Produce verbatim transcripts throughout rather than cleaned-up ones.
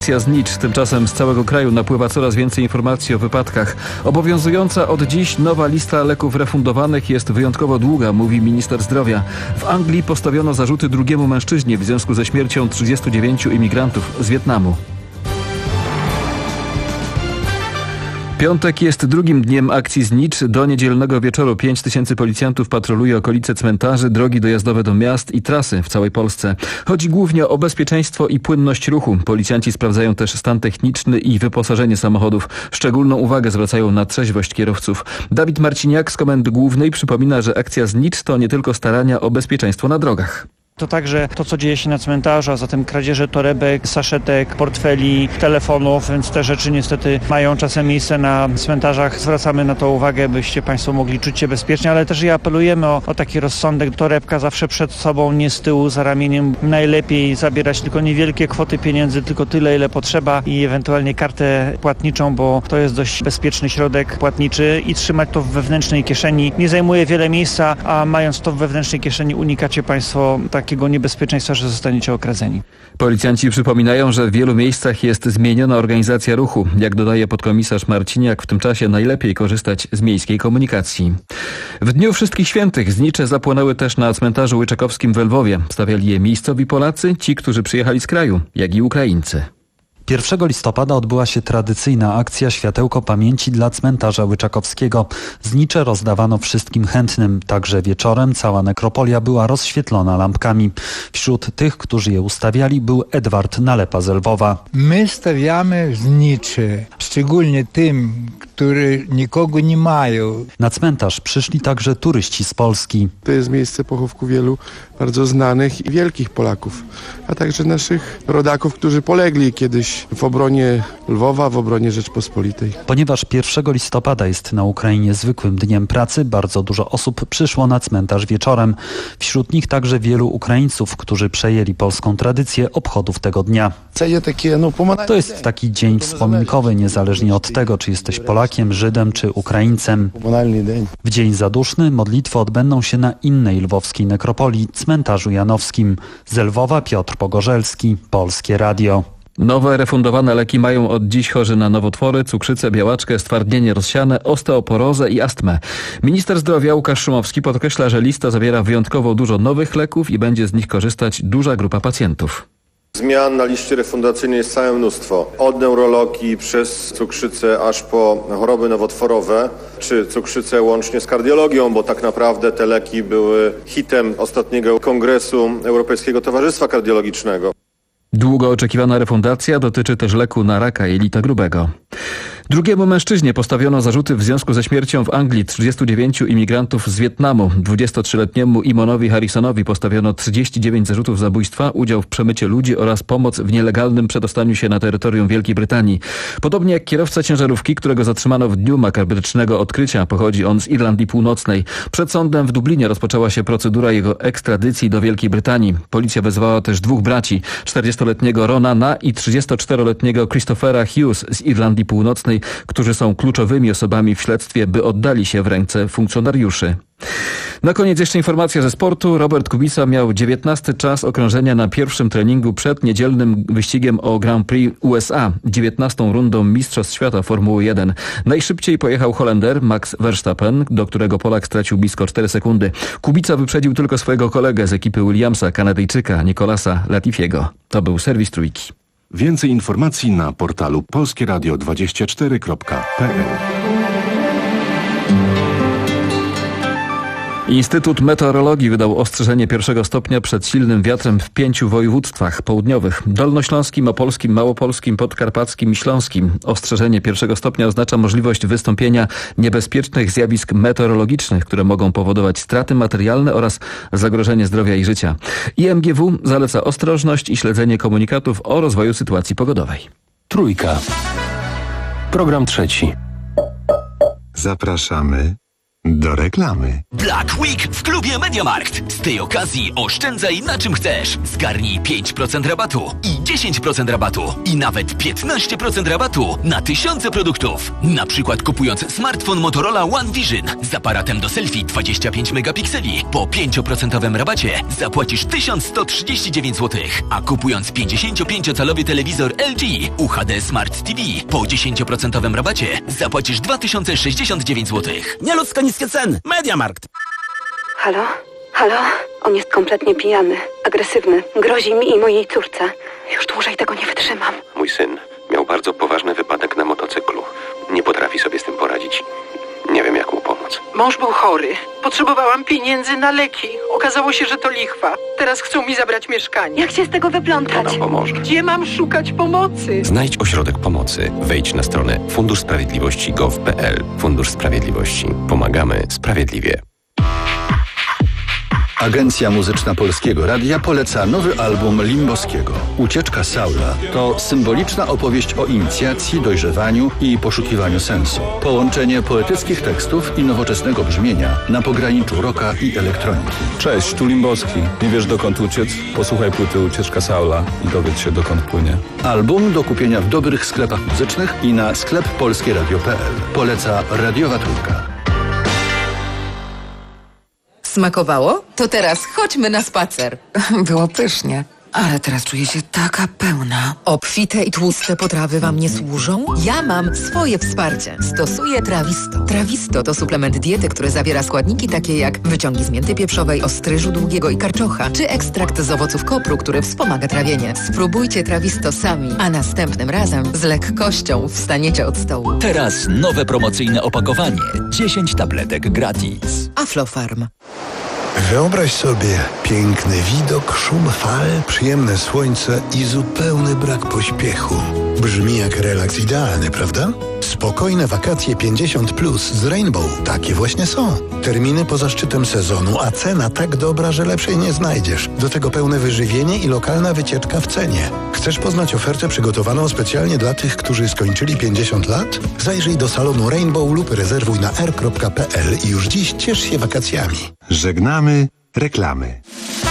Znicz. Tymczasem z całego kraju napływa coraz więcej informacji o wypadkach. Obowiązująca od dziś nowa lista leków refundowanych jest wyjątkowo długa, mówi minister zdrowia. W Anglii postawiono zarzuty drugiemu mężczyźnie w związku ze śmiercią trzydziestu dziewięciu imigrantów z Wietnamu. Piątek jest drugim dniem akcji Znicz. Do niedzielnego wieczoru pięć tysięcy policjantów patroluje okolice cmentarzy, drogi dojazdowe do miast i trasy w całej Polsce. Chodzi głównie o bezpieczeństwo i płynność ruchu. Policjanci sprawdzają też stan techniczny i wyposażenie samochodów. Szczególną uwagę zwracają na trzeźwość kierowców. Dawid Marciniak z Komendy Głównej przypomina, że akcja Znicz to nie tylko starania o bezpieczeństwo na drogach. To także to, co dzieje się na cmentarzu, a zatem kradzieże torebek, saszetek, portfeli, telefonów, więc te rzeczy niestety mają czasem miejsce na cmentarzach. Zwracamy na to uwagę, byście Państwo mogli czuć się bezpiecznie, ale też i apelujemy o, o taki rozsądek. Torebka zawsze przed sobą, nie z tyłu, za ramieniem. Najlepiej zabierać tylko niewielkie kwoty pieniędzy, tylko tyle, ile potrzeba i ewentualnie kartę płatniczą, bo to jest dość bezpieczny środek płatniczy i trzymać to w wewnętrznej kieszeni. Nie zajmuje wiele miejsca, a mając to w wewnętrznej kieszeni unikacie Państwo takiego niebezpieczeństwa, że zostaniecie okradzeni. Policjanci przypominają, że w wielu miejscach jest zmieniona organizacja ruchu. Jak dodaje podkomisarz Marciniak, w tym czasie najlepiej korzystać z miejskiej komunikacji. W Dniu Wszystkich Świętych znicze zapłonęły też na cmentarzu łyczakowskim w Lwowie. Stawiali je miejscowi Polacy, ci, którzy przyjechali z kraju, jak i Ukraińcy. pierwszego listopada odbyła się tradycyjna akcja Światełko Pamięci dla cmentarza łyczakowskiego. Znicze rozdawano wszystkim chętnym. Także wieczorem cała nekropolia była rozświetlona lampkami. Wśród tych, którzy je ustawiali, był Edward Nalepa z Lwowa. My stawiamy znicze, szczególnie tym, którzy nikogo nie mają. Na cmentarz przyszli także turyści z Polski. To jest miejsce pochówku wielu bardzo znanych i wielkich Polaków, a także naszych rodaków, którzy polegli kiedyś w obronie Lwowa, w obronie Rzeczpospolitej. Ponieważ pierwszego listopada jest na Ukrainie zwykłym dniem pracy, bardzo dużo osób przyszło na cmentarz wieczorem. Wśród nich także wielu Ukraińców, którzy przejęli polską tradycję obchodów tego dnia. To jest taki dzień wspominkowy, niezależnie od tego, czy jesteś Polakiem, Żydem czy Ukraińcem. W dzień zaduszny modlitwy odbędą się na innej lwowskiej nekropolii, cmentarzu janowskim. Z Lwowa Piotr Pogorzelski, Polskie Radio. Nowe refundowane leki mają od dziś chorzy na nowotwory, cukrzycę, białaczkę, stwardnienie rozsiane, osteoporozę i astmę. Minister zdrowia Łukasz Szumowski podkreśla, że lista zawiera wyjątkowo dużo nowych leków i będzie z nich korzystać duża grupa pacjentów. Zmian na liście refundacyjnej jest całe mnóstwo. Od neurologii przez cukrzycę aż po choroby nowotworowe, czy cukrzycę łącznie z kardiologią, bo tak naprawdę te leki były hitem ostatniego kongresu Europejskiego Towarzystwa Kardiologicznego. Długo oczekiwana refundacja dotyczy też leku na raka jelita grubego. Drugiemu mężczyźnie postawiono zarzuty w związku ze śmiercią w Anglii trzydziestu dziewięciu imigrantów z Wietnamu. dwudziestotrzyletniemu Imonowi Harrisonowi postawiono trzydzieści dziewięć zarzutów zabójstwa, udział w przemycie ludzi oraz pomoc w nielegalnym przedostaniu się na terytorium Wielkiej Brytanii. Podobnie jak kierowca ciężarówki, którego zatrzymano w dniu makabrycznego odkrycia, pochodzi on z Irlandii Północnej. Przed sądem w Dublinie rozpoczęła się procedura jego ekstradycji do Wielkiej Brytanii. Policja wezwała też dwóch braci, czterdziestoletniego Ronana i trzydziestoczteroletniego Christophera Hughes z Irlandii Północnej, którzy są kluczowymi osobami w śledztwie, by oddali się w ręce funkcjonariuszy. Na koniec jeszcze informacja ze sportu. Robert Kubica miał dziewiętnasty czas okrążenia na pierwszym treningu przed niedzielnym wyścigiem o Grand Prix U S A, dziewiętnastą rundą Mistrzostw Świata Formuły jeden. Najszybciej pojechał Holender Max Verstappen, do którego Polak stracił blisko cztery sekundy. Kubica wyprzedził tylko swojego kolegę z ekipy Williamsa, Kanadyjczyka Nicolasa Latifiego. To był serwis Trójki. Więcej informacji na portalu polskie radio dwadzieścia cztery kropka p l. Instytut Meteorologii wydał ostrzeżenie pierwszego stopnia przed silnym wiatrem w pięciu województwach południowych: dolnośląskim, opolskim, małopolskim, podkarpackim i śląskim. Ostrzeżenie pierwszego stopnia oznacza możliwość wystąpienia niebezpiecznych zjawisk meteorologicznych, które mogą powodować straty materialne oraz zagrożenie zdrowia i życia. I M G W zaleca ostrożność i śledzenie komunikatów o rozwoju sytuacji pogodowej. Trójka. Program trzeci. Zapraszamy Do reklamy. Black Week w klubie MediaMarkt. Z tej okazji oszczędzaj na czym chcesz. Zgarnij pięć procent rabatu i dziesięć procent rabatu i nawet piętnaście procent rabatu na tysiące produktów. Na przykład kupując smartfon Motorola One Vision z aparatem do selfie dwadzieścia pięć megapikseli po pięć procent rabacie zapłacisz tysiąc sto trzydzieści dziewięć złotych, a kupując pięćdziesięciopięciocalowy telewizor L G U H D Smart T V po dziesięć procent rabacie zapłacisz dwa tysiące sześćdziesiąt dziewięć złotych. Nieludzko niskie ceny. MediaMarkt. Halo? Halo? On jest kompletnie pijany, agresywny. Grozi mi i mojej córce. Już dłużej tego nie wytrzymam. Mój syn miał bardzo poważny wypadek na motocyklu. Nie potrafi sobie z tym poradzić. Nie wiem, jak mu pomóc. Mąż był chory. Potrzebowałam pieniędzy na leki. Okazało się, że to lichwa. Teraz chcą mi zabrać mieszkanie. Jak się z tego wyplątać? Kto nam pomoże? Gdzie mam szukać pomocy? Znajdź ośrodek pomocy. Wejdź na stronę fundusz sprawiedliwości kropka gov kropka pl. Fundusz Sprawiedliwości. Pomagamy sprawiedliwie. Agencja Muzyczna Polskiego Radia poleca nowy album Limboskiego. Ucieczka Saula to symboliczna opowieść o inicjacji, dojrzewaniu i poszukiwaniu sensu. Połączenie poetyckich tekstów i nowoczesnego brzmienia na pograniczu rocka i elektroniki. Cześć, tu Limboski. Nie wiesz dokąd uciec? Posłuchaj płyty Ucieczka Saula i dowiedz się dokąd płynie. Album do kupienia w dobrych sklepach muzycznych i na sklep polskieradio kropka pl. Poleca Radiowa Trójka. Smakowało? To teraz chodźmy na spacer. Było pysznie, ale teraz czuję się taka pełna. Obfite i tłuste potrawy wam nie służą? Ja mam swoje wsparcie. Stosuję Trawisto. Trawisto to suplement diety, który zawiera składniki takie jak wyciągi z mięty pieprzowej, ostryżu długiego i karczocha, czy ekstrakt z owoców kopru, który wspomaga trawienie. Spróbujcie Trawisto sami, a następnym razem z lekkością wstaniecie od stołu. Teraz nowe promocyjne opakowanie. dziesięć tabletek gratis. Aflofarm. Wyobraź sobie piękny widok, szum fal, przyjemne słońce i zupełny brak pośpiechu. Brzmi jak relaks idealny, prawda? Spokojne wakacje pięćdziesiąt plus z Rainbow. Takie właśnie są. Terminy poza szczytem sezonu, a cena tak dobra, że lepszej nie znajdziesz. Do tego pełne wyżywienie i lokalna wycieczka w cenie. Chcesz poznać ofertę przygotowaną specjalnie dla tych, którzy skończyli pięćdziesiąt lat? Zajrzyj do salonu Rainbow lub rezerwuj na r kropka p l i już dziś ciesz się wakacjami. Żegnamy reklamy.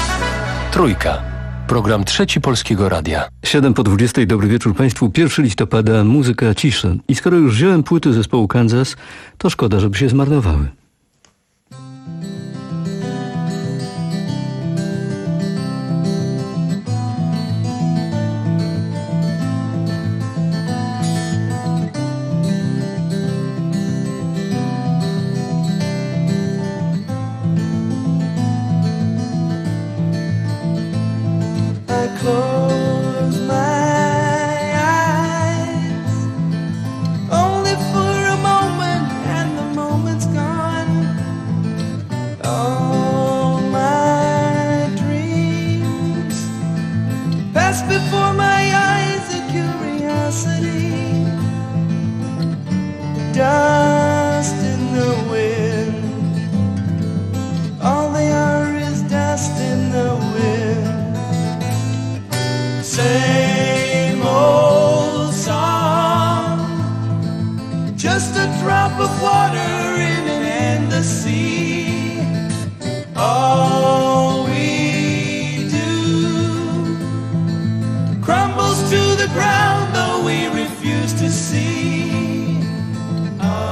Trójka. Program Trzeci Polskiego Radia. siedem po dwudziestej. Dobry wieczór Państwu. pierwszego listopada muzyka ciszy. I skoro już wziąłem płyty zespołu Kansas, to szkoda, żeby się zmarnowały. Crumbles to the ground, though we refuse to see.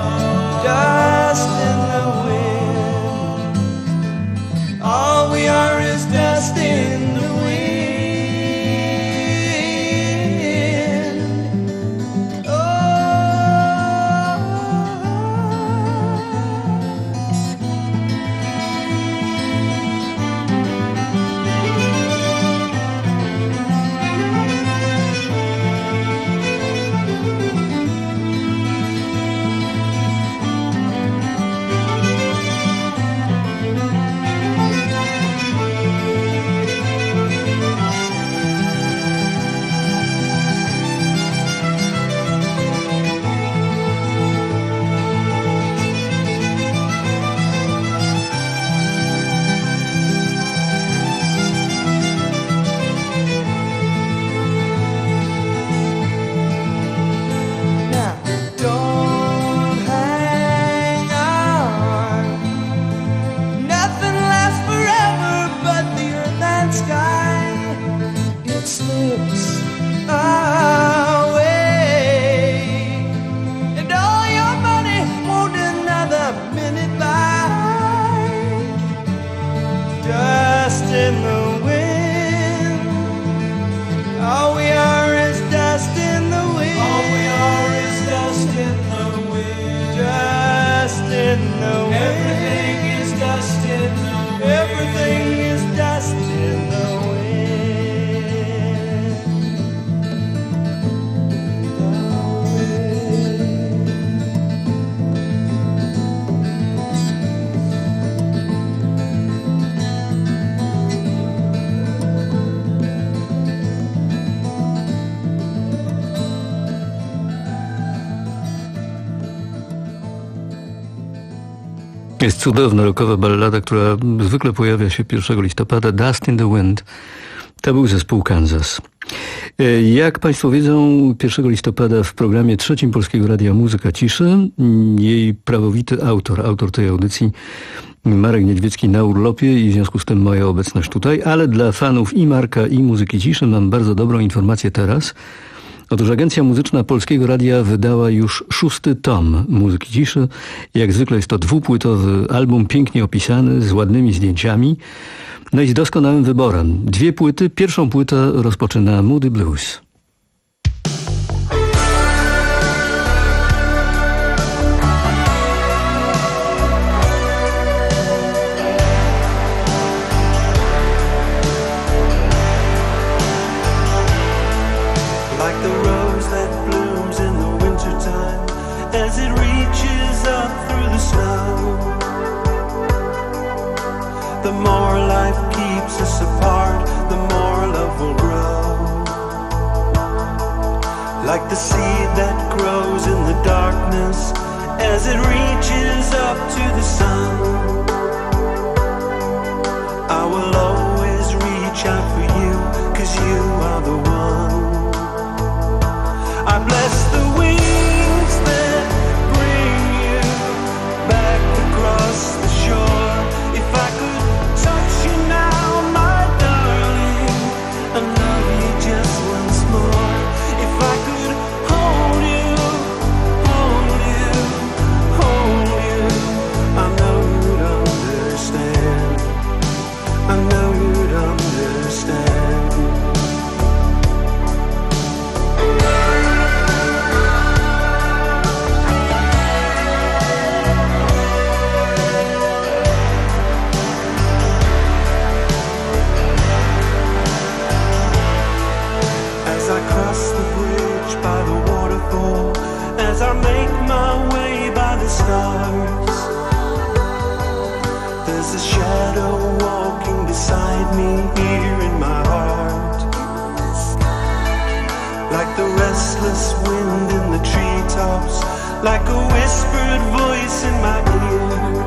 Jest cudowna rockowa ballada, która zwykle pojawia się pierwszego listopada. Dust in the Wind. To był zespół Kansas. Jak Państwo wiedzą, pierwszego listopada w programie trzecim Polskiego Radia Muzyka Ciszy jej prawowity autor, autor tej audycji Marek Niedźwiecki na urlopie i w związku z tym moja obecność tutaj, ale dla fanów i Marka, i Muzyki Ciszy mam bardzo dobrą informację teraz. Otóż Agencja Muzyczna Polskiego Radia wydała już szósty tom Muzyki Ciszy. Jak zwykle jest to dwupłytowy album, pięknie opisany, z ładnymi zdjęciami, no i z doskonałym wyborem. Dwie płyty. Pierwszą płytę rozpoczyna Moody Blues. Like the seed that grows in the darkness as it reaches up to the sun. I will always reach out for you, 'cause you are the one. I bless the wings that bring you back across the shore. If I could touch you now, my darling, and love you just once more. If I could hold you, hold you, hold you, I know you'd understand. I know you'd understand. As I cross the bridge by the waterfall, as I make my way by the stars, there's a shadow walking beside me here in my heart. Like the restless wind in the treetops, like a whispered voice in my ear.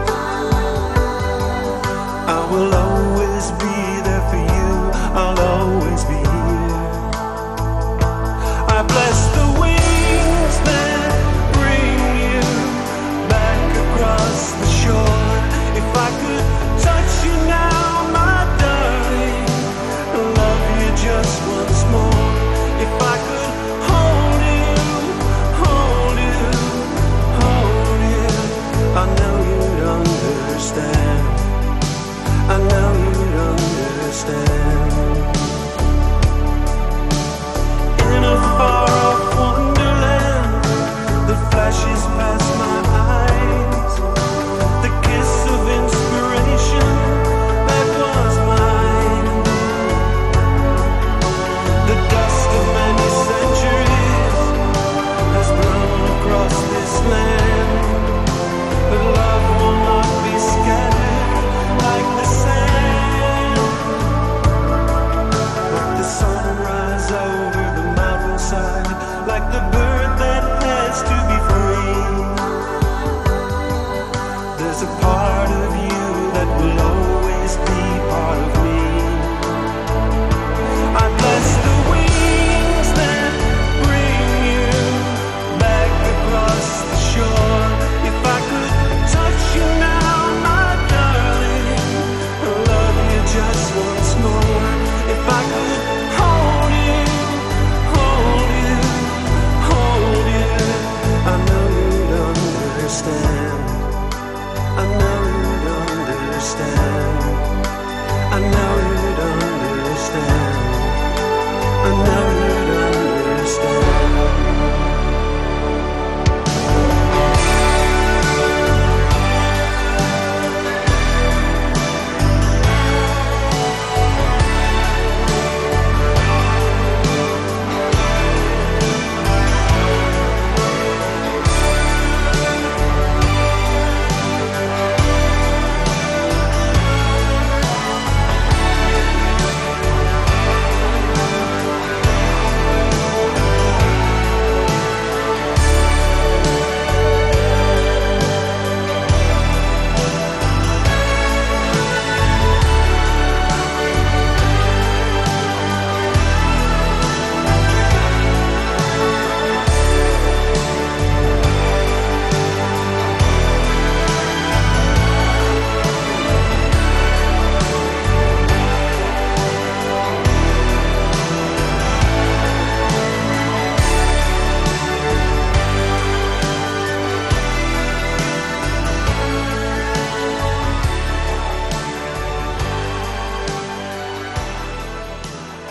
I will always be there for you, I'll always be here. I bless the wings that bring you back across the shore. If I could touch you now, my darling, love you just once more. If I could hold you, hold you, hold you,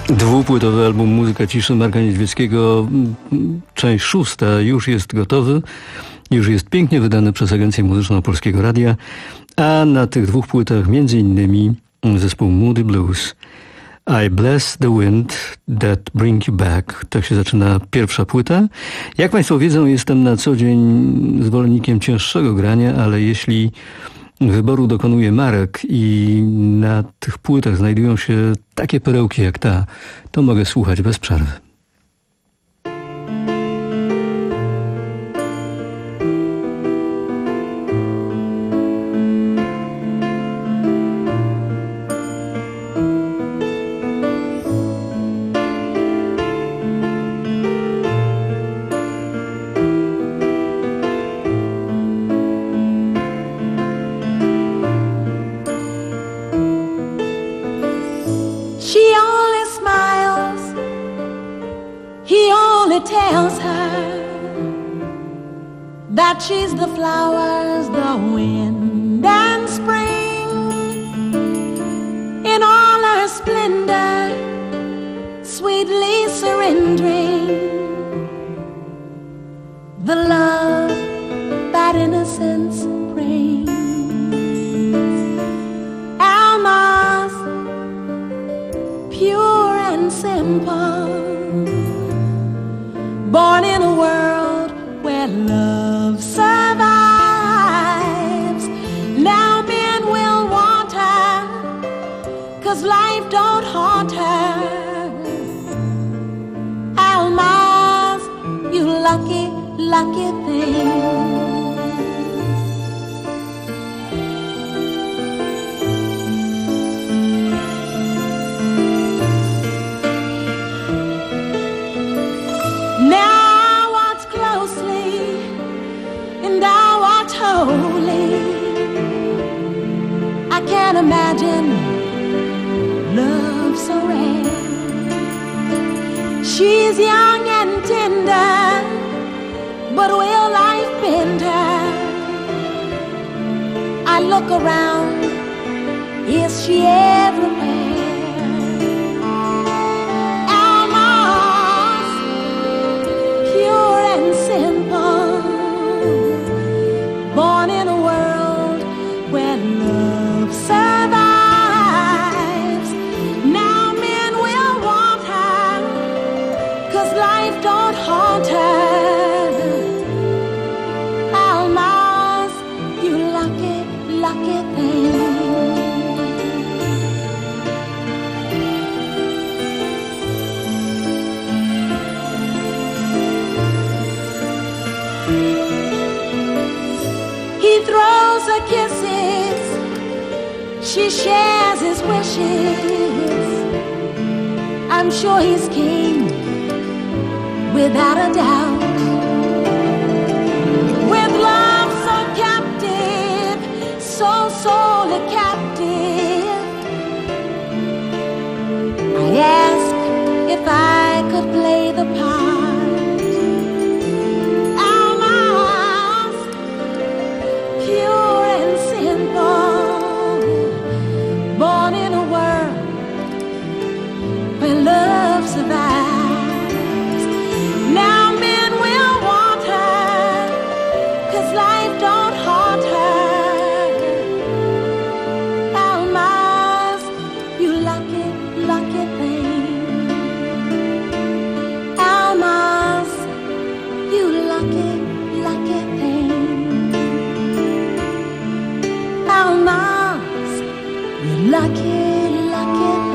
Dwupłytowy album Muzyka ciszy Marka Niedźwieckiego, część szósta, już jest gotowy, już jest pięknie wydany przez Agencję Muzyczną Polskiego Radia, a na tych dwóch płytach między innymi zespół Moody Blues. I Bless the Wind That Bring You Back. Tak się zaczyna pierwsza płyta. Jak Państwo wiedzą, jestem na co dzień zwolennikiem cięższego grania, ale jeśli wyboru dokonuje Marek i na tych płytach znajdują się takie perełki jak ta, to mogę słuchać bez przerwy. Tells her that she's the flowers, the wind and spring in all her splendor, sweetly surrendering the love that innocence brings. Alma's pure and simple, born in a world where love survives. Now men will want her, 'cause life don't haunt her. Almaz, you lucky, lucky thing. Now watch closely and I watch wholly. I can't imagine love so rare. She's young and tender, but will life bend her? I look around, is she everywhere? Born in a world where love survives. Now men will want her, 'cause life don't haunt her. Almaz, you lucky, lucky thing. He throws her kisses, she shares his wishes. I'm sure he's king, without a doubt. With love so captive, so solely captive, I ask if I could play the part. Born in a world where love survives. Now men will want her, 'cause life don't haunt her. Almaz, you lucky, lucky thing. Almaz, you lucky, lucky thing. Almaz, you lucky, lucky thing.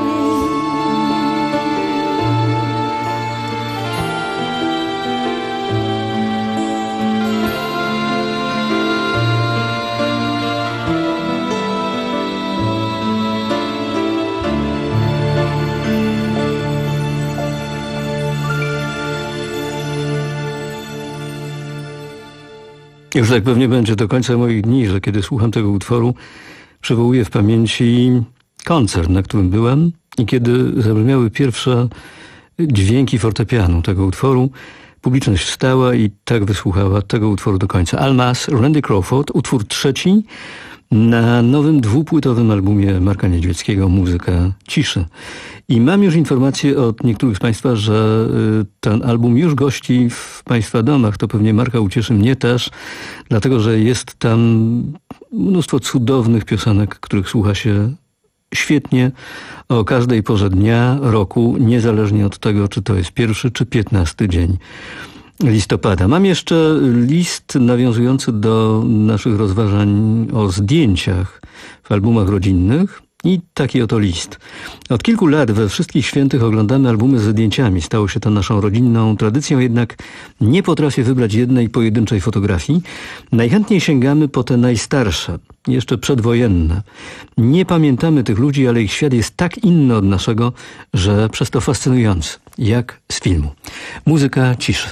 Już tak pewnie będzie do końca moich dni, że kiedy słucham tego utworu, przywołuję w pamięci koncert, na którym byłem i kiedy zabrzmiały pierwsze dźwięki fortepianu tego utworu, publiczność wstała i tak wysłuchała tego utworu do końca. Almaz, Randy Crawford, utwór trzeci na nowym dwupłytowym albumie Marka Niedźwieckiego Muzyka ciszy. I mam już informację od niektórych z Państwa, że ten album już gości w Państwa domach. To pewnie Marka ucieszy, mnie też, dlatego że jest tam mnóstwo cudownych piosenek, których słucha się świetnie o każdej porze dnia, roku, niezależnie od tego, czy to jest pierwszy czy piętnasty dzień listopada. Mam jeszcze list nawiązujący do naszych rozważań o zdjęciach w albumach rodzinnych. I taki oto list. Od kilku lat we wszystkich świętych oglądamy albumy ze zdjęciami. Stało się to naszą rodzinną tradycją, jednak nie potrafię wybrać jednej pojedynczej fotografii. Najchętniej sięgamy po te najstarsze, jeszcze przedwojenne. Nie pamiętamy tych ludzi, ale ich świat jest tak inny od naszego, że przez to fascynujący, jak z filmu. Muzyka ciszy.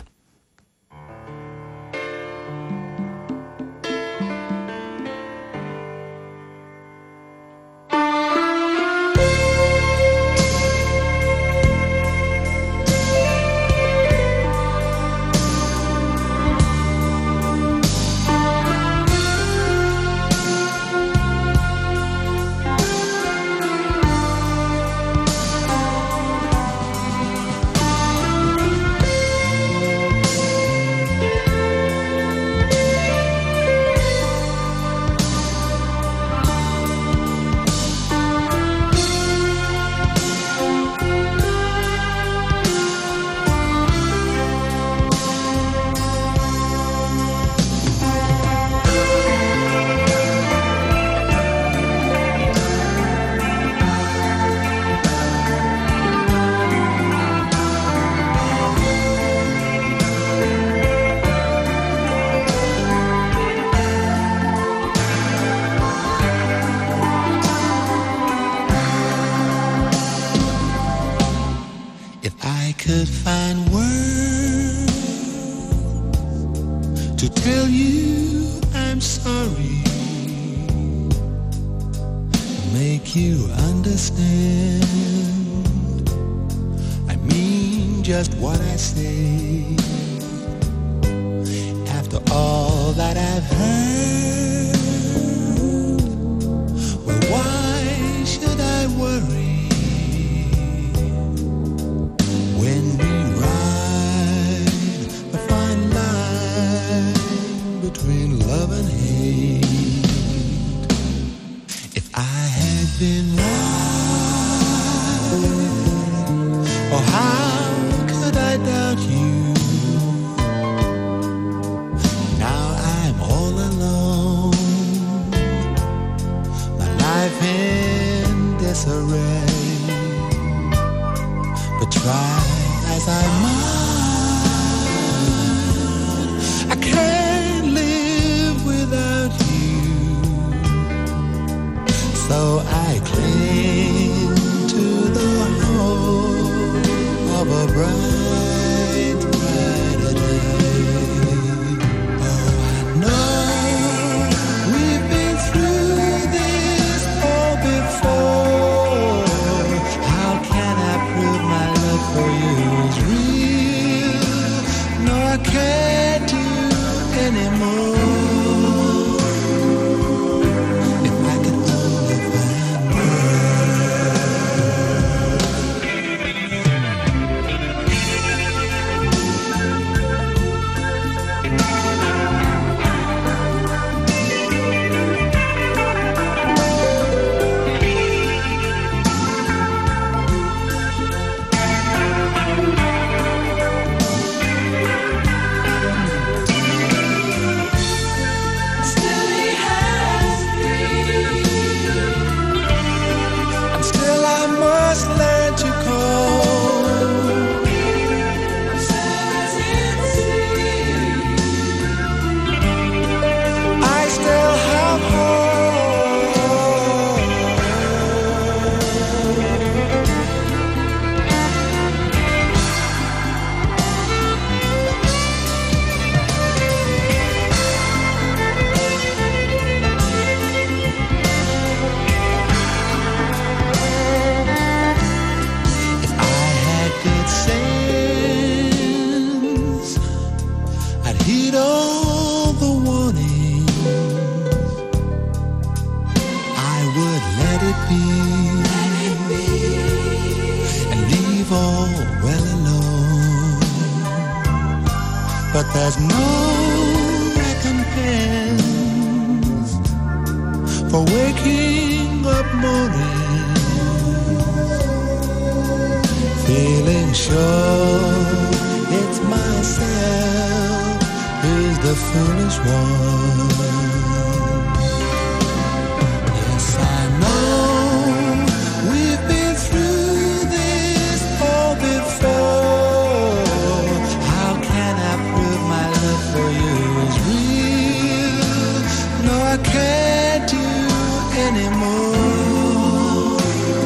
could find words to tell you I'm sorry, make you understand. I mean just what I say. After all that I've heard, well, why should I worry when we ride a fine line between love and hate? If I had been right, oh, how could I doubt you? In disarray, but try as I might, I can't live without you. So I cling to the hope of a bright, brighter day. Oh, I know we've been through this before. How can I prove my love for you is real? No, I can't do anymore. If I could only find be, and leave all well alone. But there's no recompense for waking up morning, feeling sure it's myself who's the foolish one. Yes, I know we've been through this all before. How can I prove my love for you is real? No, I can't do anymore.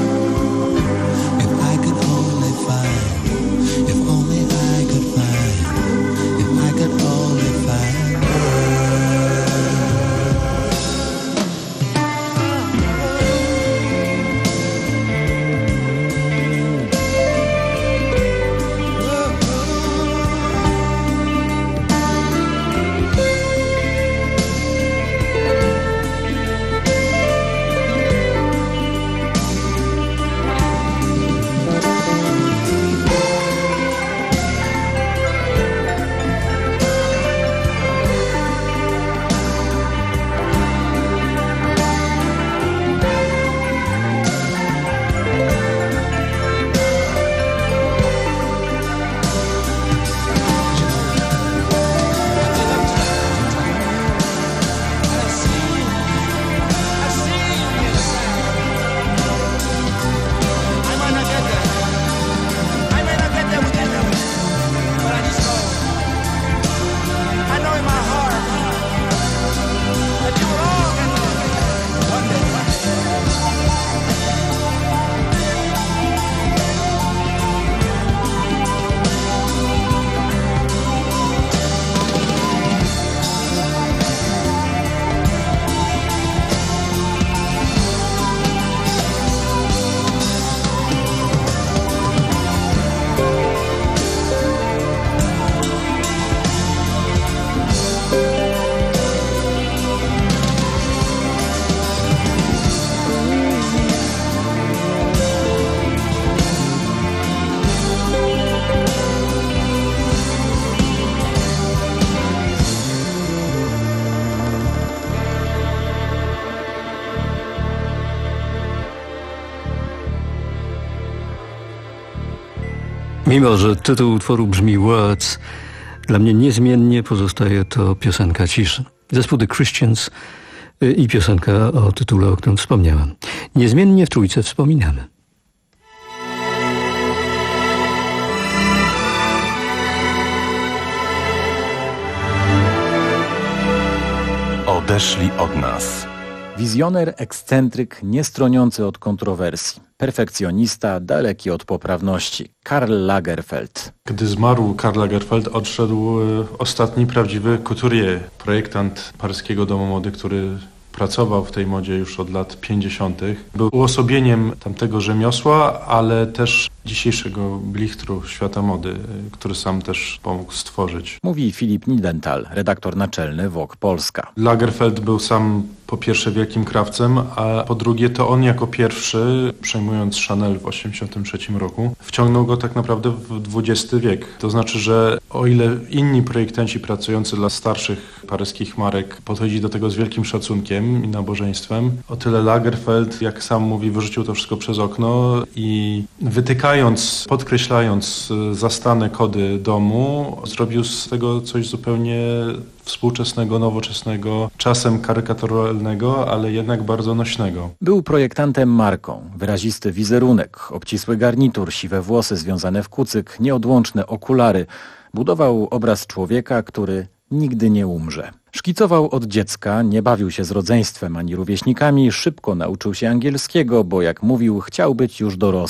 If I could only find, if only I could find, if I could only find Mimo że tytuł utworu brzmi Words, dla mnie niezmiennie pozostaje to piosenka ciszy. Zespół The Christians i piosenka o tytule, o którym wspomniałem. Niezmiennie w trójce wspominamy. Odeszli od nas. Wizjoner, ekscentryk, niestroniący od kontrowersji. Perfekcjonista, daleki od poprawności. Karl Lagerfeld. Gdy zmarł Karl Lagerfeld, odszedł ostatni prawdziwy couturier, projektant paryskiego domu mody, który pracował w tej modzie już od lat pięćdziesiątych. Był uosobieniem tamtego rzemiosła, ale też dzisiejszego blichtru świata mody, który sam też pomógł stworzyć. Mówi Filip Nidenthal, redaktor naczelny Vogue Polska. Lagerfeld był sam po pierwsze wielkim krawcem, a po drugie to on jako pierwszy, przejmując Chanel w osiemdziesiątym trzecim roku, wciągnął go tak naprawdę w dwudziesty wiek. To znaczy, że o ile inni projektanci pracujący dla starszych paryskich marek podchodzili do tego z wielkim szacunkiem i nabożeństwem, o tyle Lagerfeld, jak sam mówi, wyrzucił to wszystko przez okno i wytykając, podkreślając zastane kody domu, zrobił z tego coś zupełnie współczesnego, nowoczesnego, czasem karykaturalnego, ale jednak bardzo nośnego. Był projektantem marką, wyrazisty wizerunek, obcisły garnitur, siwe włosy związane w kucyk, nieodłączne okulary. Budował obraz człowieka, który nigdy nie umrze. Szkicował od dziecka, nie bawił się z rodzeństwem ani rówieśnikami, szybko nauczył się angielskiego, bo jak mówił, chciał być już dorosły.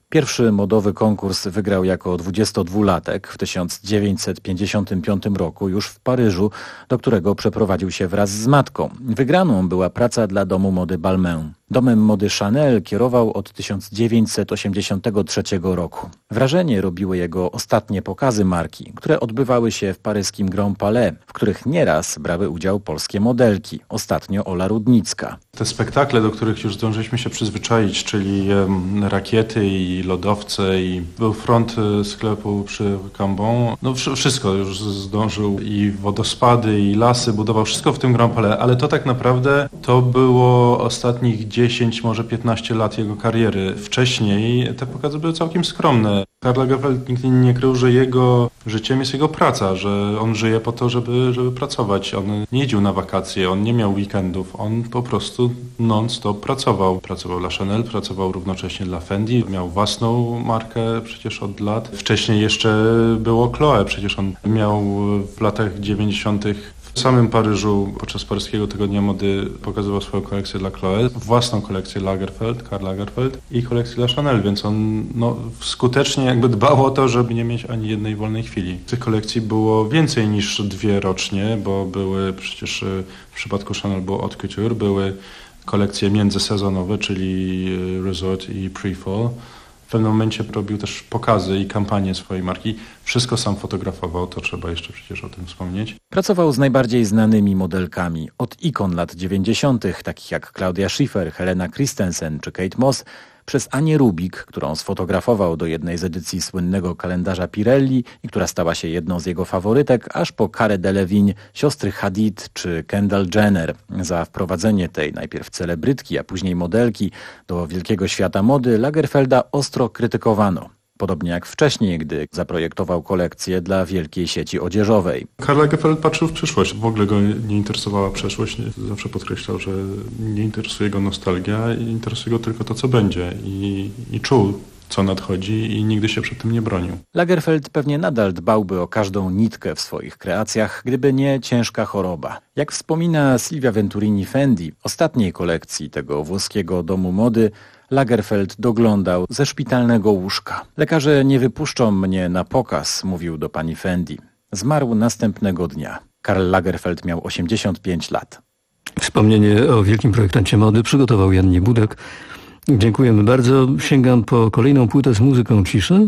Pierwszy modowy konkurs wygrał jako dwudziestodwulatek w tysiąc dziewięćset pięćdziesiątym piątym roku już w Paryżu, do którego przeprowadził się wraz z matką. Wygraną była praca dla domu mody Balmain. Domem mody Chanel kierował od tysiąc dziewięćset osiemdziesiątego trzeciego roku. Wrażenie robiły jego ostatnie pokazy marki, które odbywały się w paryskim Grand Palais, w których nieraz brały udział polskie modelki, ostatnio Ola Rudnicka. Te spektakle, do których już zdążyliśmy się przyzwyczaić, czyli um, rakiety i lodowce i był front sklepu przy Cambon, no wszystko już zdążył i wodospady i lasy, budował wszystko w tym Grand Palais, ale to tak naprawdę to było ostatnich dziesięć, może piętnaście lat jego kariery. Wcześniej te pokazy były całkiem skromne. Karl Lagerfeld nigdy nie krył, że jego życiem jest jego praca, że on żyje po to, żeby, żeby pracować. On nie jeździł na wakacje, on nie miał weekendów, on po prostu non-stop pracował. Pracował dla Chanel, pracował równocześnie dla Fendi, miał własną markę przecież od lat. Wcześniej jeszcze było Chloé, przecież on miał w latach dziewięćdziesiątych w samym Paryżu podczas paryskiego tygodnia mody pokazywał swoją kolekcję dla Chloé, własną kolekcję Lagerfeld, Karl Lagerfeld i kolekcję dla Chanel, więc on no, skutecznie jakby dbał o to, żeby nie mieć ani jednej wolnej chwili. Tych kolekcji było więcej niż dwie rocznie, bo były przecież w przypadku Chanel było haute couture, były kolekcje międzysezonowe, czyli resort i pre-fall. W pewnym momencie robił też pokazy i kampanie swojej marki. Wszystko sam fotografował, to trzeba jeszcze przecież o tym wspomnieć. Pracował z najbardziej znanymi modelkami. Od ikon lat dziewięćdziesiątych, takich jak Claudia Schiffer, Helena Christensen czy Kate Moss, przez Anię Rubik, którą sfotografował do jednej z edycji słynnego kalendarza Pirelli i która stała się jedną z jego faworytek, aż po Carę Delevingne, siostry Hadid czy Kendall Jenner. Za wprowadzenie tej najpierw celebrytki, a później modelki do wielkiego świata mody Lagerfelda ostro krytykowano. Podobnie jak wcześniej, gdy zaprojektował kolekcję dla wielkiej sieci odzieżowej. Karl Lagerfeld patrzył w przyszłość. W ogóle go nie interesowała przeszłość. Zawsze podkreślał, że nie interesuje go nostalgia, interesuje go tylko to, co będzie. I, i czuł, co nadchodzi i nigdy się przed tym nie bronił. Lagerfeld pewnie nadal dbałby o każdą nitkę w swoich kreacjach, gdyby nie ciężka choroba. Jak wspomina Silvia Venturini Fendi, ostatniej kolekcji tego włoskiego domu mody, Lagerfeld doglądał ze szpitalnego łóżka. Lekarze nie wypuszczą mnie na pokaz, mówił do pani Fendi. Zmarł następnego dnia. Karl Lagerfeld miał osiemdziesiąt pięć lat. Wspomnienie o wielkim projektancie mody przygotował Jan Niebudek. Dziękujemy bardzo. Sięgam po kolejną płytę z muzyką ciszy.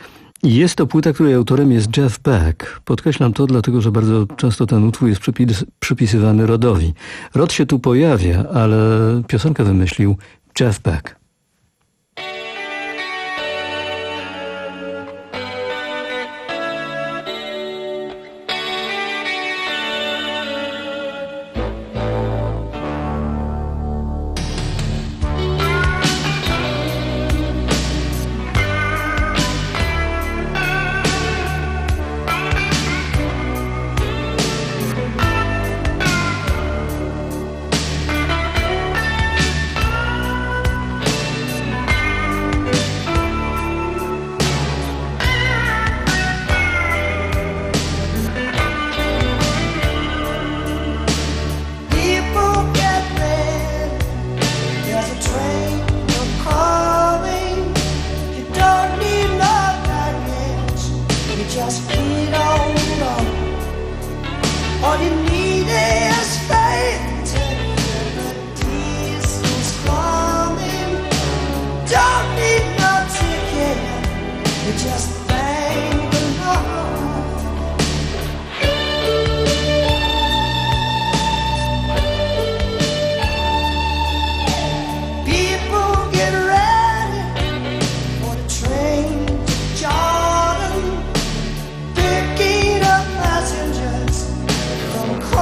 Jest to płyta, której autorem jest Jeff Beck. Podkreślam to dlatego, że bardzo często ten utwór jest przypis- przypisywany Rodowi. Rod się tu pojawia, ale piosenkę wymyślił Jeff Beck. From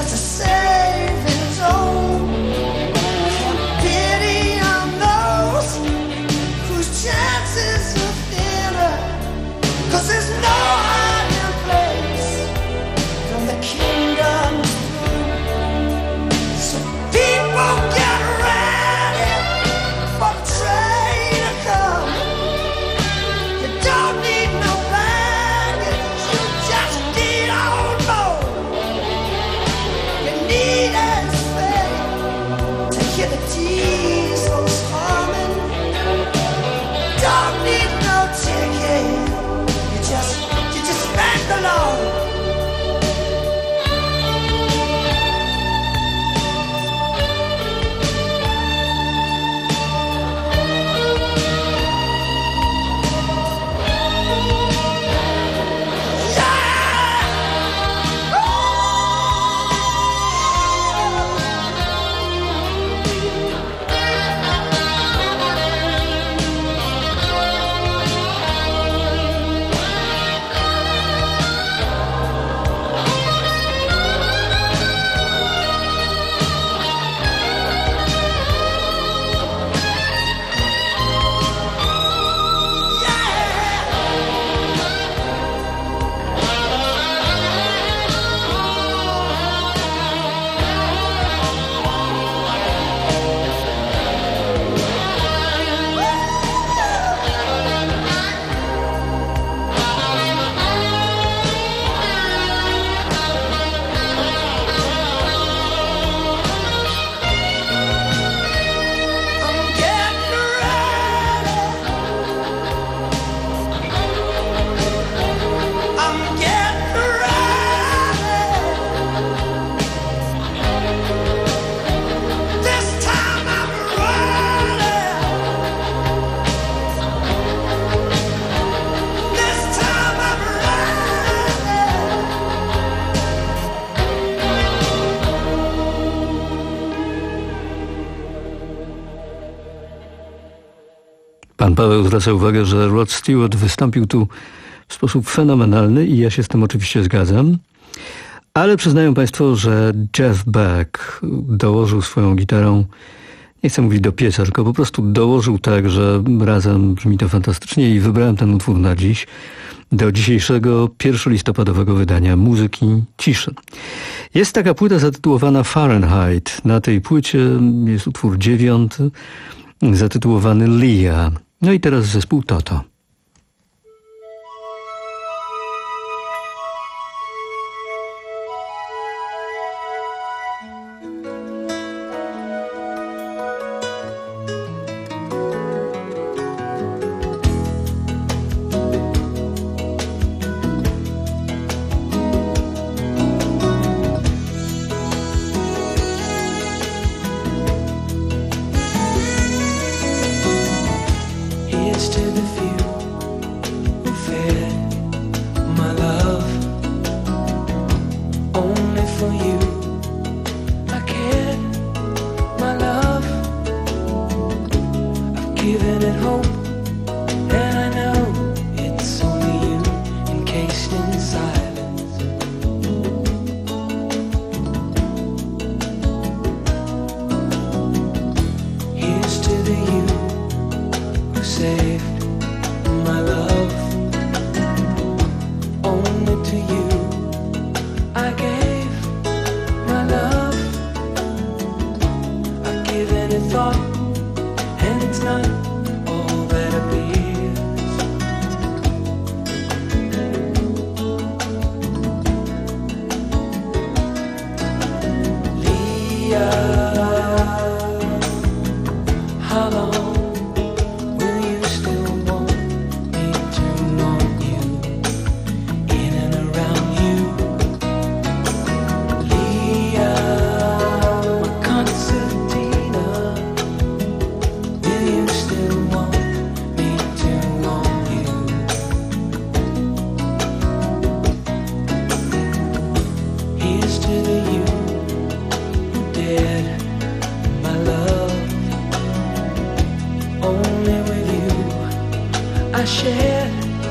to save his own. Pity on those whose chances are thinner, 'cause there's no hiding place from the kingdom's throne. So people get ready for the train to come. You don't need no baggage, you just need on board. You need a faith to hear the diesels humming. Don't need no ticket, you just, you just thank the Lord. Pan Paweł zwraca uwagę, że Rod Stewart wystąpił tu w sposób fenomenalny i ja się z tym oczywiście zgadzam. Ale przyznają Państwo, że Jeff Beck dołożył swoją gitarą, nie chcę mówić do pieca, tylko po prostu dołożył tak, że razem brzmi to fantastycznie i wybrałem ten utwór na dziś, do dzisiejszego pierwszolistopadowego wydania Muzyki Ciszy. Jest taka płyta zatytułowana Fahrenheit. Na tej płycie jest utwór dziewiąty, zatytułowany Leah. No i teraz zespół Toto.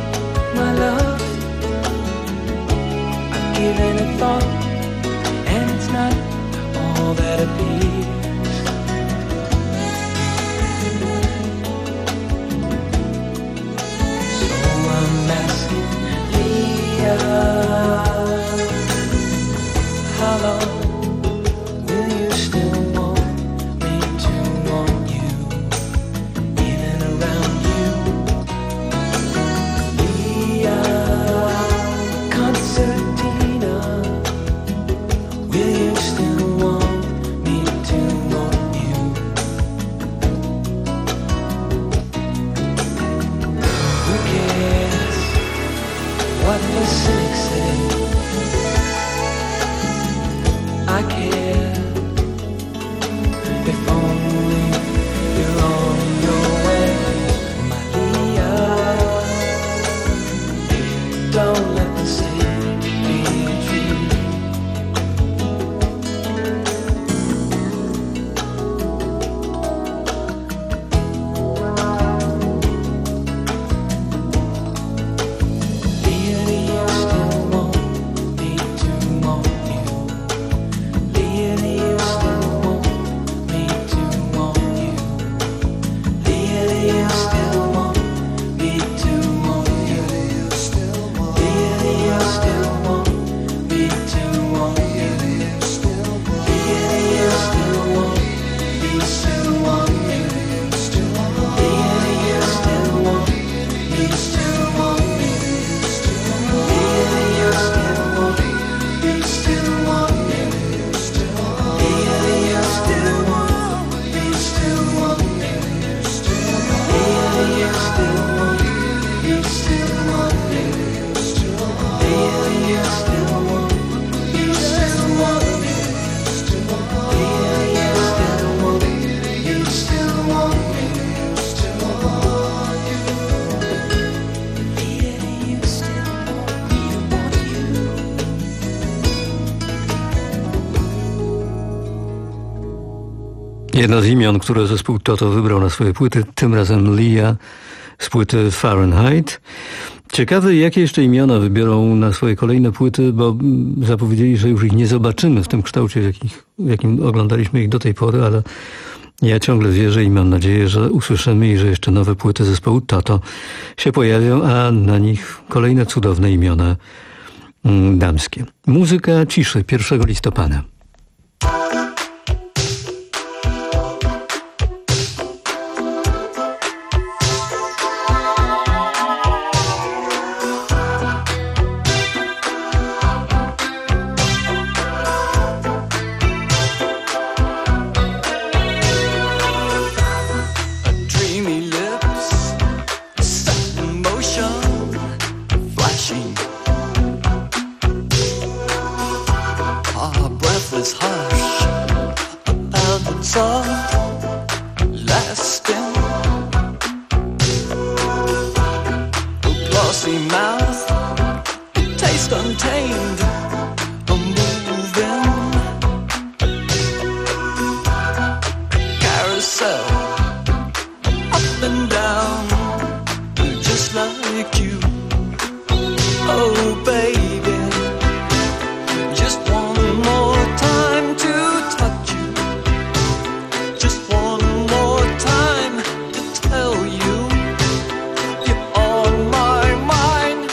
given a thought and it's not all that appears. So I'm asking Leah, how long will you still want me to want you, even around you? Leah, concertina, will you still want me to want you? Who cares what the cynics say? I care if only you're on your way, my Leah. Don't let the sea be true. Leah, do you still want me to want you? Leah, do you still want me to want you? Leah, do you still want me to want you? Leah, do you still want me to want you? Leah, do you still want me to want you? Leah, do you still want me to want you? Leah, do you still want me to want you? Leah, do you still want me to want you? Leah, do you still want me to want you? Leah, do you still want me to want you? Leah, do you still want me to want you? Leah, do you still want me to want you? Jedno z imion, które zespół Toto wybrał na swoje płyty, tym razem Leah z płyty Fahrenheit. Ciekawe, jakie jeszcze imiona wybiorą na swoje kolejne płyty, bo mm, zapowiedzieli, że już ich nie zobaczymy w tym kształcie, w, jakich, w jakim oglądaliśmy ich do tej pory, ale ja ciągle wierzę i mam nadzieję, że usłyszymy i że jeszcze nowe płyty zespołu Toto się pojawią, a na nich kolejne cudowne imiona mm, damskie. Muzyka ciszy pierwszego listopada. Dreamy lips set in motion, flashing. A breathless hush, a velvet soft, lasting. A glossy mouth, a taste untamed, a moving carousel. Up and down, just like you. Oh, baby, just one more time to touch you. Just one more time to tell you you're on my mind.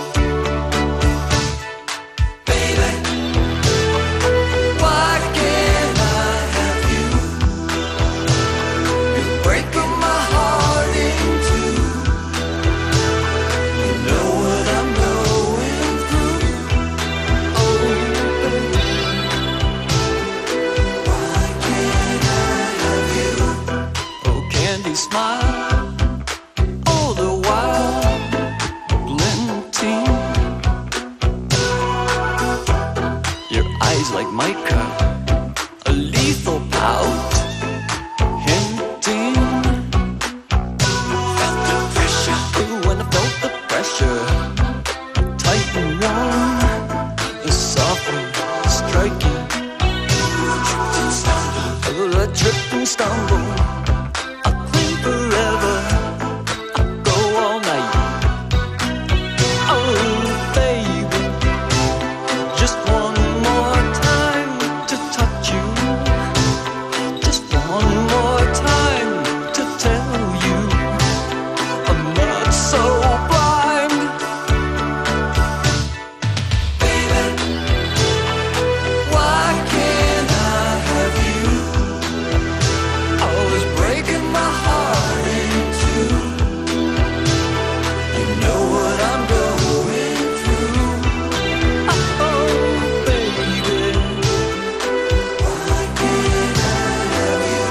Baby, why can't I have you? You're breaking my heart in two. You know what I'm going through. Oh, baby, why can't I have you? Oh, candy smile, all the while glinting. Your eyes like mica, a lethal pout, hinting. Felt the pressure, ooh, when I felt the pressure, tight and warm, the soft and striking. Oh, I trip and stumble, I cling forever, I go all night. Oh, baby, just one more time. so blind. Baby, why can't I have you? Always breaking my heart in two. You know what I'm going through. Oh, baby, why can't I have you?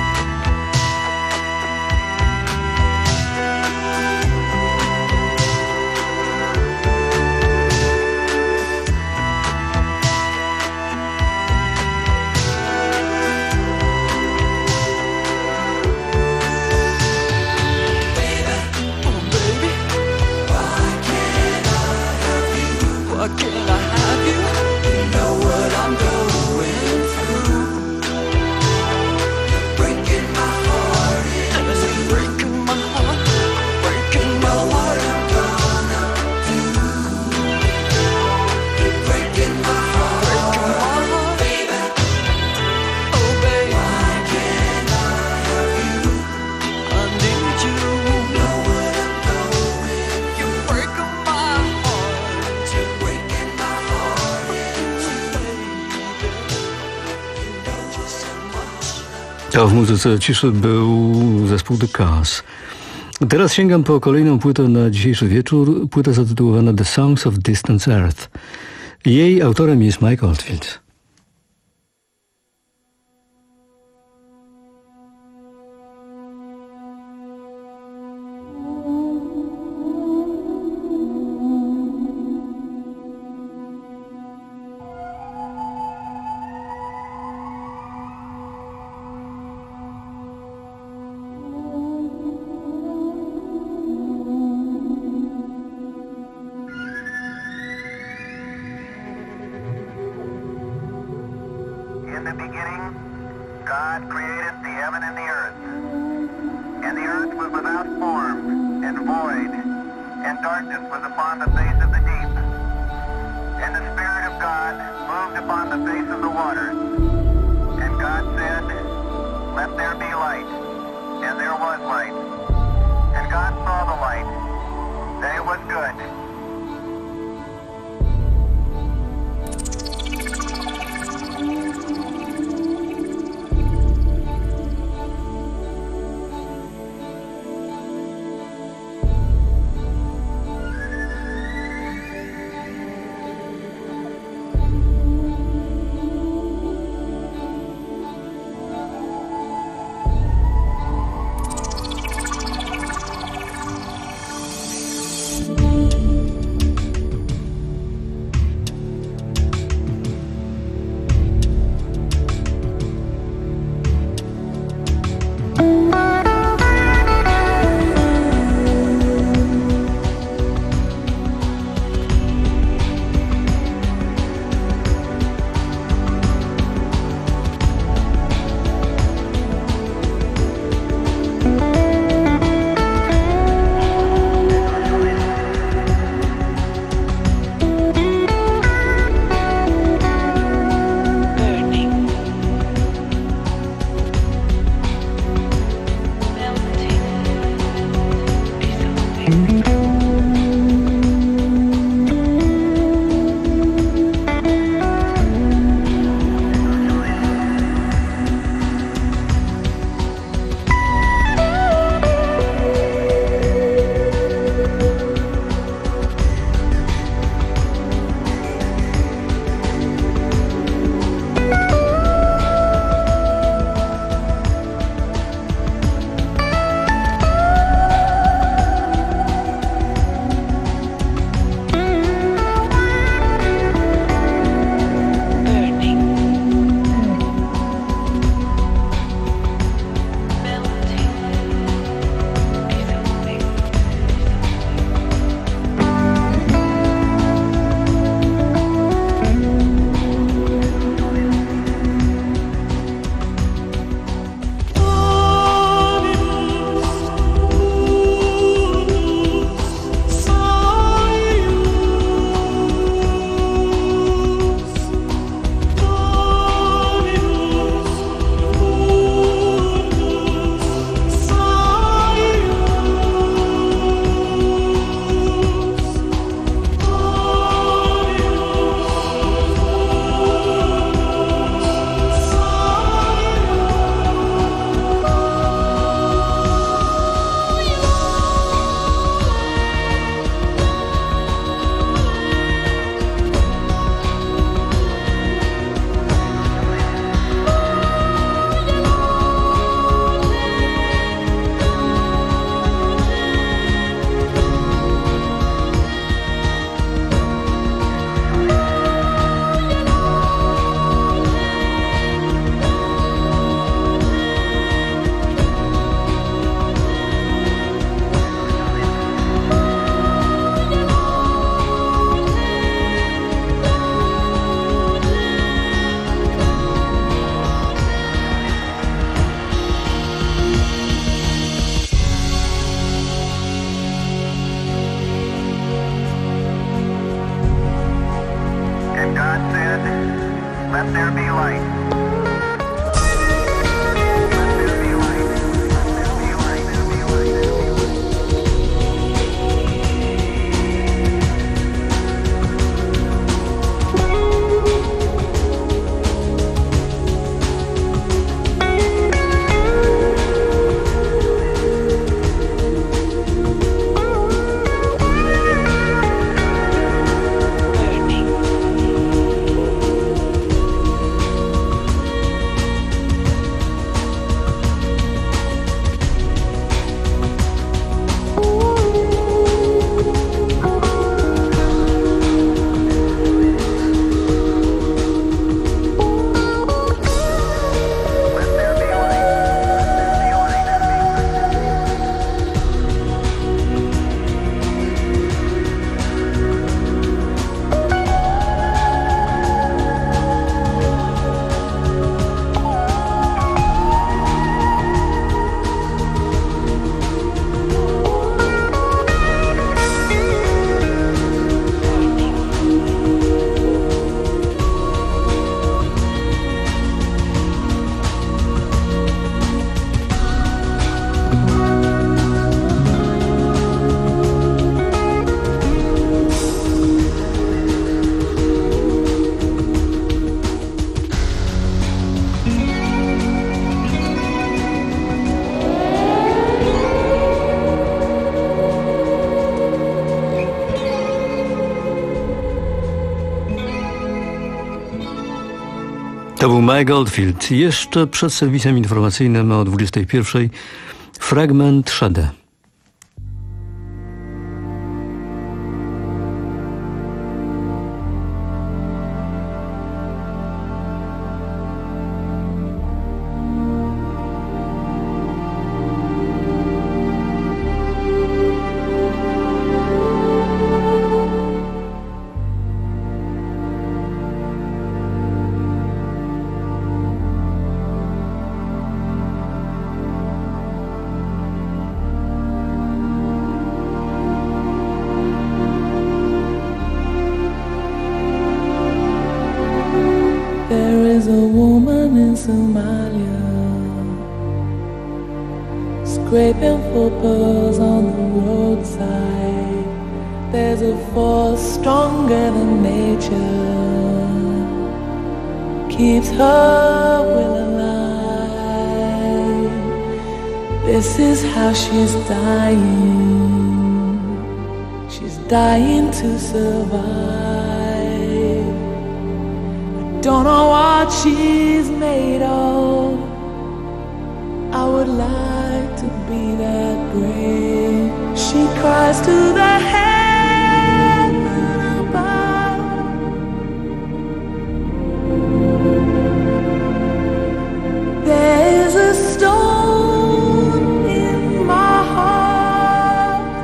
Why can't I have you? You know what I'm going through. You're breaking my heart in two. Breaking my heart, breaking my heart. I'm gonna do. You're breaking my heart, breaking my heart, baby. Oh, baby, why can't I have you? I need you. You know what I'm going. You're breaking my heart. You're breaking my heart in two, baby. You know so much. A w muzyce ciszy był zespół The Cars. Teraz sięgam po kolejną płytę na dzisiejszy wieczór. Płyta zatytułowana The Songs of Distant Earth. Jej autorem jest Mike Oldfield. In the beginning, God created the heaven and the earth. And the earth was without form and void, and darkness was upon the face of the deep. And the Spirit of God moved upon the face of the waters. And God said, "Let there be light." And there was light. And God saw the light, that it was good. there be light. To był Mike Oldfield. Jeszcze przed serwisem informacyjnym o dwudziestej pierwszej fragment Shade. Scraping for pearls on the roadside. There's a force stronger than nature, keeps her will alive. This is how she's dying. She's dying to survive. I don't know what she's made of. I would like to be that brave. She cries to the heaven above. There's a stone in my heart.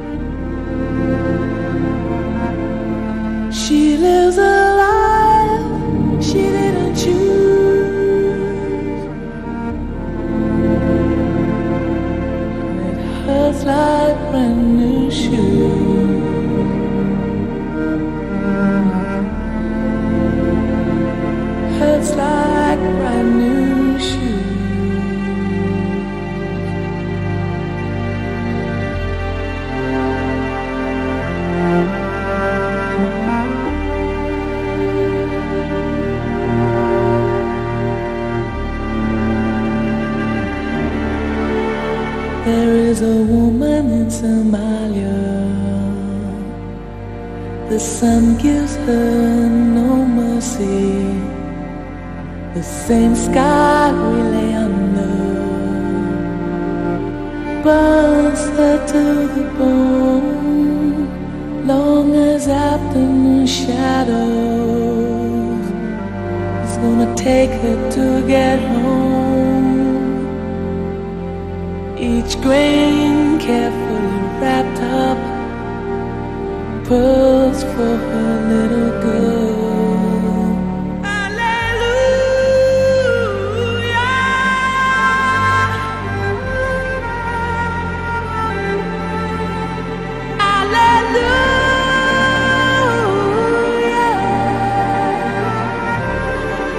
She lives a life she didn't choose. Hurts like brand new shoes. Hurts like brand new shoes. There is a woman in Somalia. The sun gives her no mercy. The same sky we lay under burns her to the bone. Long as afternoon shadows is gonna take her to get home. Each grain carefully wrapped up, pearls for her little girl. Hallelujah.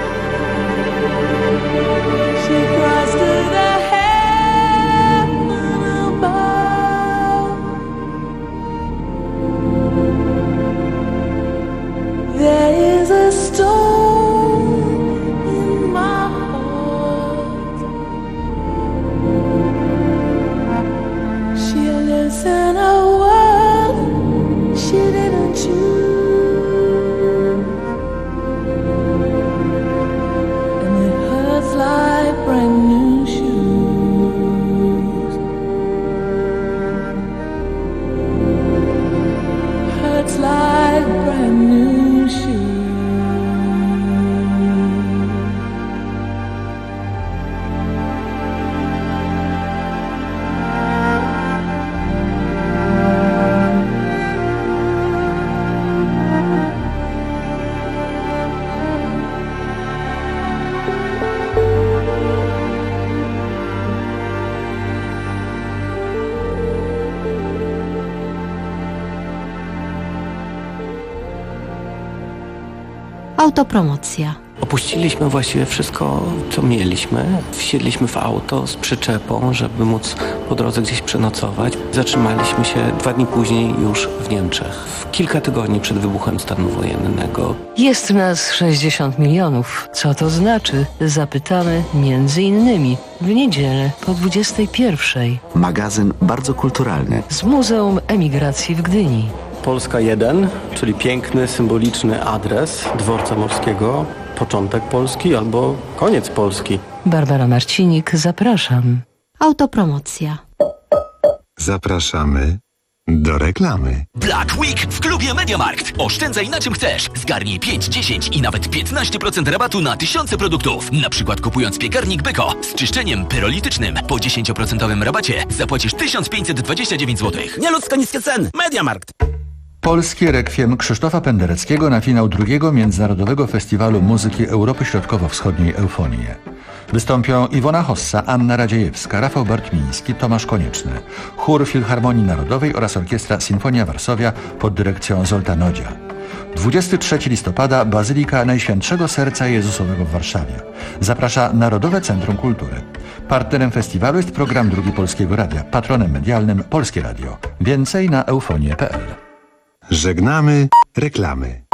Autopromocja. Opuściliśmy właściwie wszystko, co mieliśmy. Wsiedliśmy w auto z przyczepą, żeby móc po drodze gdzieś przenocować. Zatrzymaliśmy się dwa dni później już w Niemczech, w kilka tygodni przed wybuchem stanu wojennego. Jest nas sześćdziesiąt milionów. Co to znaczy? Zapytamy między innymi w niedzielę po dwudziestej pierwszej. Magazyn bardzo kulturalny. Z Muzeum Emigracji w Gdyni. Polska jeden, czyli piękny, symboliczny adres dworca morskiego. Początek Polski albo koniec Polski. Barbara Marcinik, zapraszam. Autopromocja. Zapraszamy do reklamy. Black Week w klubie MediaMarkt. Oszczędzaj na czym chcesz. Zgarnij pięć, dziesięć i nawet piętnaście procent rabatu na tysiące produktów. Na przykład kupując piekarnik Beko z czyszczeniem pyrolitycznym po dziesięć procent rabacie zapłacisz tysiąc pięćset dwadzieścia dziewięć złotych. Nieludzko niskie ceny. MediaMarkt. Polskie rekwiem Krzysztofa Pendereckiego na finał drugiego Międzynarodowego Festiwalu Muzyki Europy Środkowo-Wschodniej Eufonie. Wystąpią Iwona Hossa, Anna Radziejewska, Rafał Bartmiński, Tomasz Konieczny, Chór Filharmonii Narodowej oraz Orkiestra Sinfonia Warszawia pod dyrekcją Zoltana Odzia. dwudziestego trzeciego listopada Bazylika Najświętszego Serca Jezusowego w Warszawie. Zaprasza Narodowe Centrum Kultury. Partnerem festiwalu jest program Drugi Polskiego Radia. Patronem medialnym Polskie Radio. Więcej na eufonie kropka pe el. Żegnamy reklamy.